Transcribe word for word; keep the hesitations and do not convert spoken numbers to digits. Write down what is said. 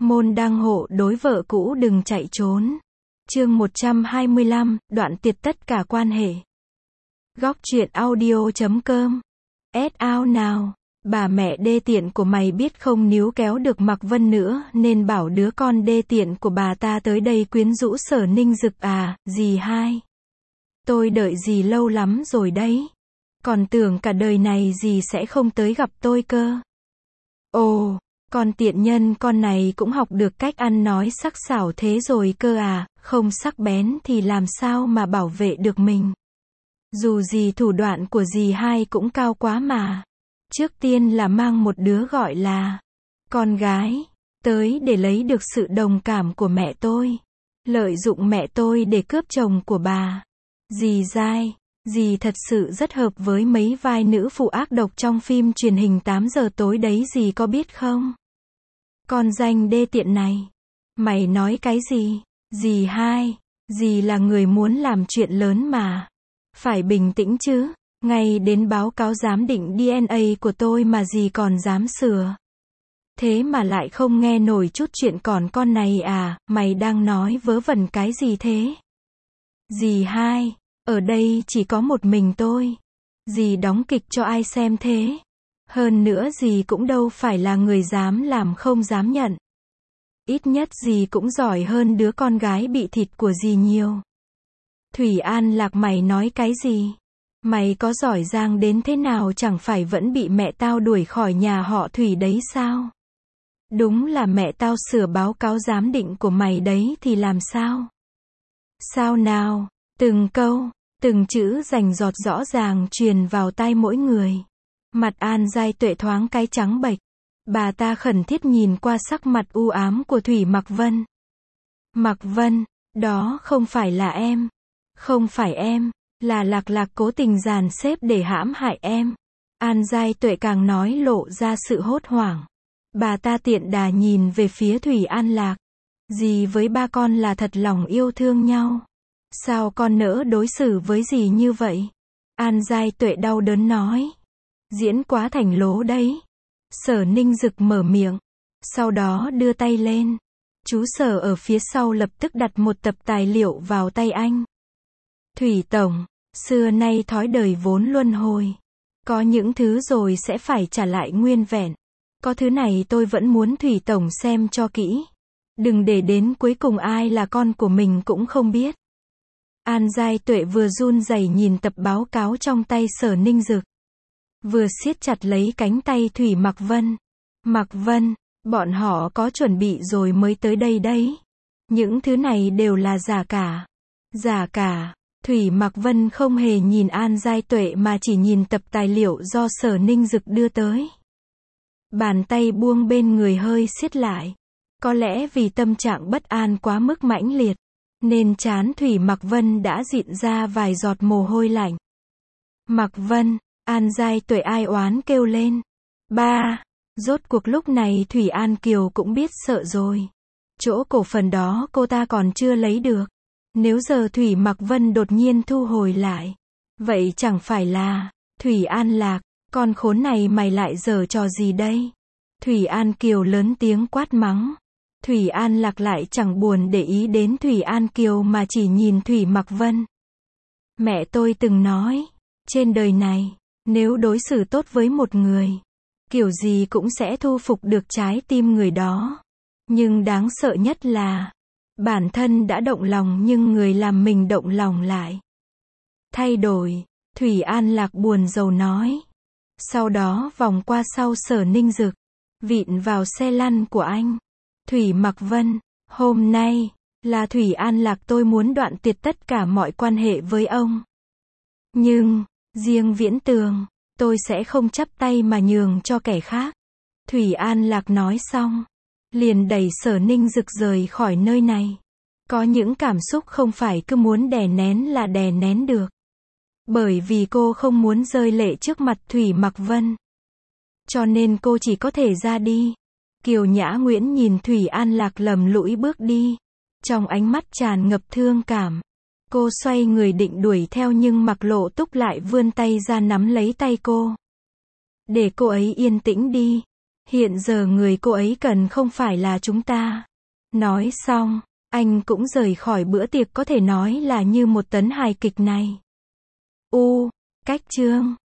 Môn đăng hộ đối vợ cũ đừng chạy trốn. Chương một trăm hai mươi lăm, đoạn tuyệt tất cả quan hệ. Góc truyện audio chấm com. Add out nào. Bà mẹ đê tiện của mày biết không níu kéo được Mạc Vân nữa nên bảo đứa con đê tiện của bà ta tới đây quyến rũ Sở Ninh Dực à, dì hai. Tôi đợi dì lâu lắm rồi đấy. Còn tưởng cả đời này dì sẽ không tới gặp tôi cơ. Ồ, con tiện nhân con này cũng học được cách ăn nói sắc sảo thế rồi cơ à, không sắc bén thì làm sao mà bảo vệ được mình. Dù gì thủ đoạn của dì hai cũng cao quá mà. Trước tiên là mang một đứa gọi là con gái tới để lấy được sự đồng cảm của mẹ tôi. Lợi dụng mẹ tôi để cướp chồng của bà. Dì dai, dì thật sự rất hợp với mấy vai nữ phụ ác độc trong phim truyền hình tám giờ tối đấy, dì có biết không? Con danh đê tiện này. Mày nói cái gì? Dì hai, dì là người muốn làm chuyện lớn mà. Phải bình tĩnh chứ. Ngay đến báo cáo giám định đê en a của tôi mà dì còn dám sửa. Thế mà lại không nghe nổi chút chuyện còn con này à, mày đang nói vớ vẩn cái gì thế? Dì hai, ở đây chỉ có một mình tôi. Dì đóng kịch cho ai xem thế? Hơn nữa dì cũng đâu phải là người dám làm không dám nhận. Ít nhất dì cũng giỏi hơn đứa con gái bị thịt của dì nhiều. Thủy An Lạc, mày nói cái gì? Mày có giỏi giang đến thế nào chẳng phải vẫn bị mẹ tao đuổi khỏi nhà họ Thủy đấy sao? Đúng là mẹ tao sửa báo cáo giám định của mày đấy thì làm sao? Sao nào? Từng câu, từng chữ rành rọt rõ ràng truyền vào tai mỗi người. Mặt An Giai Tuệ thoáng cái trắng bệch. Bà ta khẩn thiết nhìn qua sắc mặt u ám của Thủy Mạc Vân. Mạc Vân, đó không phải là em. Không phải em. Là Lạc Lạc cố tình dàn xếp để hãm hại em. An Giai Tuệ càng nói lộ ra sự hốt hoảng. Bà ta tiện đà nhìn về phía Thủy An Lạc. Dì với ba con là thật lòng yêu thương nhau. Sao con nỡ đối xử với dì như vậy? An Giai Tuệ đau đớn nói. Diễn quá thành lố đấy. Sở Ninh Dực mở miệng. Sau đó đưa tay lên. Chú Sở ở phía sau lập tức đặt một tập tài liệu vào tay anh. Thủy Tổng. Xưa nay thói đời vốn luân hồi. Có những thứ rồi sẽ phải trả lại nguyên vẹn. Có thứ này tôi vẫn muốn Thủy Tổng xem cho kỹ. Đừng để đến cuối cùng ai là con của mình cũng không biết. An Giai Tuệ vừa run rẩy nhìn tập báo cáo trong tay Sở Ninh Dực. Vừa siết chặt lấy cánh tay Thủy Mạc Vân. Mạc Vân, bọn họ có chuẩn bị rồi mới tới đây đấy. Những thứ này đều là giả cả. Giả cả. Thủy Mạc Vân không hề nhìn An Giai Tuệ mà chỉ nhìn tập tài liệu do Sở Ninh Dực đưa tới. Bàn tay buông bên người hơi siết lại. Có lẽ vì tâm trạng bất an quá mức mãnh liệt, nên trán Thủy Mạc Vân đã dịn ra vài giọt mồ hôi lạnh. Mạc Vân, An Giai Tuệ ai oán kêu lên. Ba, rốt cuộc lúc này Thủy An Kiều cũng biết sợ rồi. Chỗ cổ phần đó cô ta còn chưa lấy được. Nếu giờ Thủy Mạc Vân đột nhiên thu hồi lại, vậy chẳng phải là, Thủy An Lạc, con khốn này mày lại giở trò gì đây? Thủy An Kiều lớn tiếng quát mắng. Thủy An Lạc lại chẳng buồn để ý đến Thủy An Kiều mà chỉ nhìn Thủy Mạc Vân. Mẹ tôi từng nói, trên đời này, nếu đối xử tốt với một người, kiểu gì cũng sẽ thu phục được trái tim người đó. Nhưng đáng sợ nhất là, bản thân đã động lòng nhưng người làm mình động lòng lại thay đổi. Thủy An Lạc buồn rầu nói. Sau đó vòng qua sau Sở Ninh Dực, vịn vào xe lăn của anh. Thủy Mạc Vân, hôm nay, là Thủy An Lạc tôi muốn đoạn tuyệt tất cả mọi quan hệ với ông. Nhưng, riêng Viễn Tường, tôi sẽ không chắp tay mà nhường cho kẻ khác. Thủy An Lạc nói xong, liền đẩy Sở Ninh Dực rời khỏi nơi này. Có những cảm xúc không phải cứ muốn đè nén là đè nén được. Bởi vì cô không muốn rơi lệ trước mặt Thủy Mạc Vân. Cho nên cô chỉ có thể ra đi. Kiều Nhã Nguyễn nhìn Thủy An Lạc lầm lũi bước đi. Trong ánh mắt tràn ngập thương cảm. Cô xoay người định đuổi theo nhưng Mạc Lộ Túc lại vươn tay ra nắm lấy tay cô. Để cô ấy yên tĩnh đi. Hiện giờ người cô ấy cần không phải là chúng ta. Nói xong, anh cũng rời khỏi bữa tiệc có thể nói là như một tấn hài kịch này. U, cách chương